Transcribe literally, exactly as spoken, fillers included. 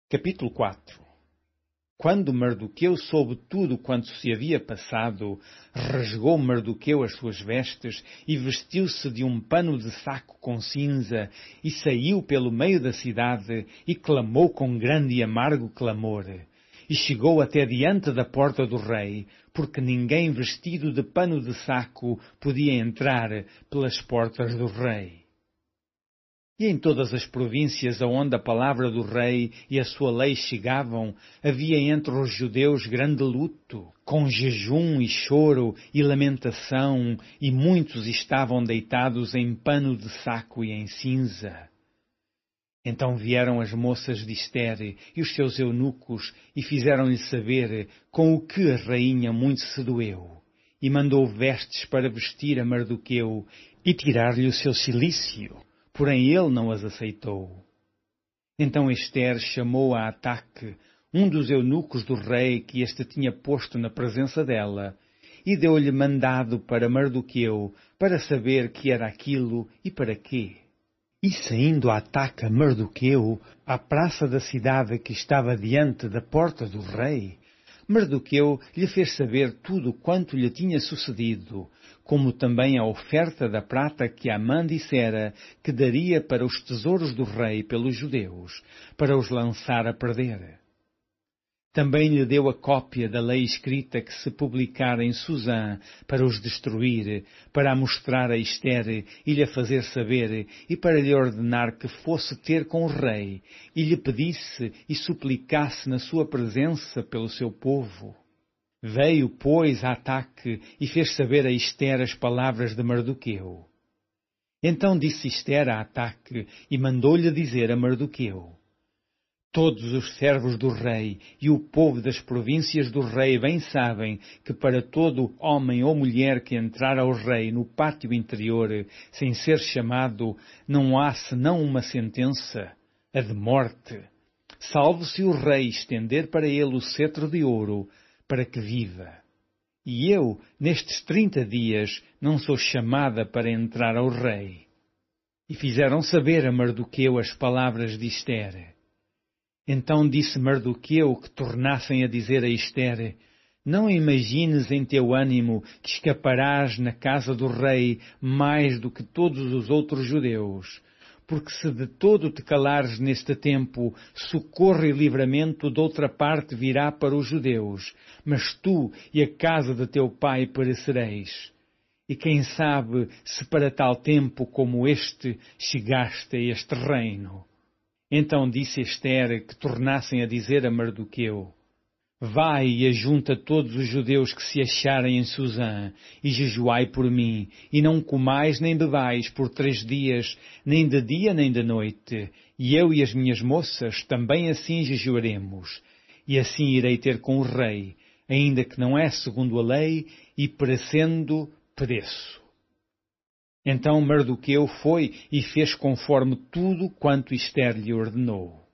Capítulo quatro. Quando Mardoqueu soube tudo quanto se havia passado, rasgou Mardoqueu as suas vestes e vestiu-se de um pano de saco com cinza e saiu pelo meio da cidade e clamou com grande e amargo clamor. E chegou até diante da porta do rei, porque ninguém vestido de pano de saco podia entrar pelas portas do rei. E em todas as províncias aonde a palavra do rei e a sua lei chegavam, havia entre os judeus grande luto, com jejum e choro e lamentação, e muitos estavam deitados em pano de saco e em cinza. Então vieram as moças de Estere e os seus eunucos e fizeram-lhe saber com o que a rainha muito se doeu, e mandou vestes para vestir a Mardoqueu e tirar-lhe o seu cilício. Porém ele não as aceitou. Então Ester chamou a Ataque, um dos eunucos do rei que este tinha posto na presença dela, e deu-lhe mandado para Mardoqueu, para saber que era aquilo e para quê. E saindo Ataque a Mardoqueu, à praça da cidade que estava diante da porta do rei, Mardoqueu lhe fez saber tudo quanto lhe tinha sucedido, como também a oferta da prata que Amã dissera que daria para os tesouros do rei pelos judeus, para os lançar a perder. Também lhe deu a cópia da lei escrita que se publicara em Susã para os destruir, para a mostrar a Ester e lhe fazer saber, e para lhe ordenar que fosse ter com o rei, e lhe pedisse e suplicasse na sua presença pelo seu povo. Veio, pois, a Ataque e fez saber a Ester as palavras de Mardoqueu. Então disse Ester a Ataque e mandou-lhe dizer a Mardoqueu: Todos os servos do rei e o povo das províncias do rei bem sabem que para todo homem ou mulher que entrar ao rei no pátio interior, sem ser chamado, não há senão uma sentença, a de morte, salvo se o rei estender para ele o cetro de ouro, para que viva. E eu, nestes trinta dias, não sou chamada para entrar ao rei. E fizeram saber a Mardoqueu as palavras de Ester. Então disse Mardoqueu que tornassem a dizer a Ester: Não imagines em teu ânimo que escaparás na casa do rei mais do que todos os outros judeus, porque se de todo te calares neste tempo, socorro e livramento de outra parte virá para os judeus, mas tu e a casa de teu pai perecereis. E quem sabe se para tal tempo como este chegaste a este reino. Então disse Ester que tornassem a dizer a Mardoqueu: Vai e ajunta todos os judeus que se acharem em Susã, e jejuai por mim, e não comais nem bebais por três dias, nem de dia nem de noite, e eu e as minhas moças também assim jejuaremos, e assim irei ter com o rei, ainda que não é segundo a lei, e perecendo, pereço. Então Mardoqueu foi e fez conforme tudo quanto Ester lhe ordenou.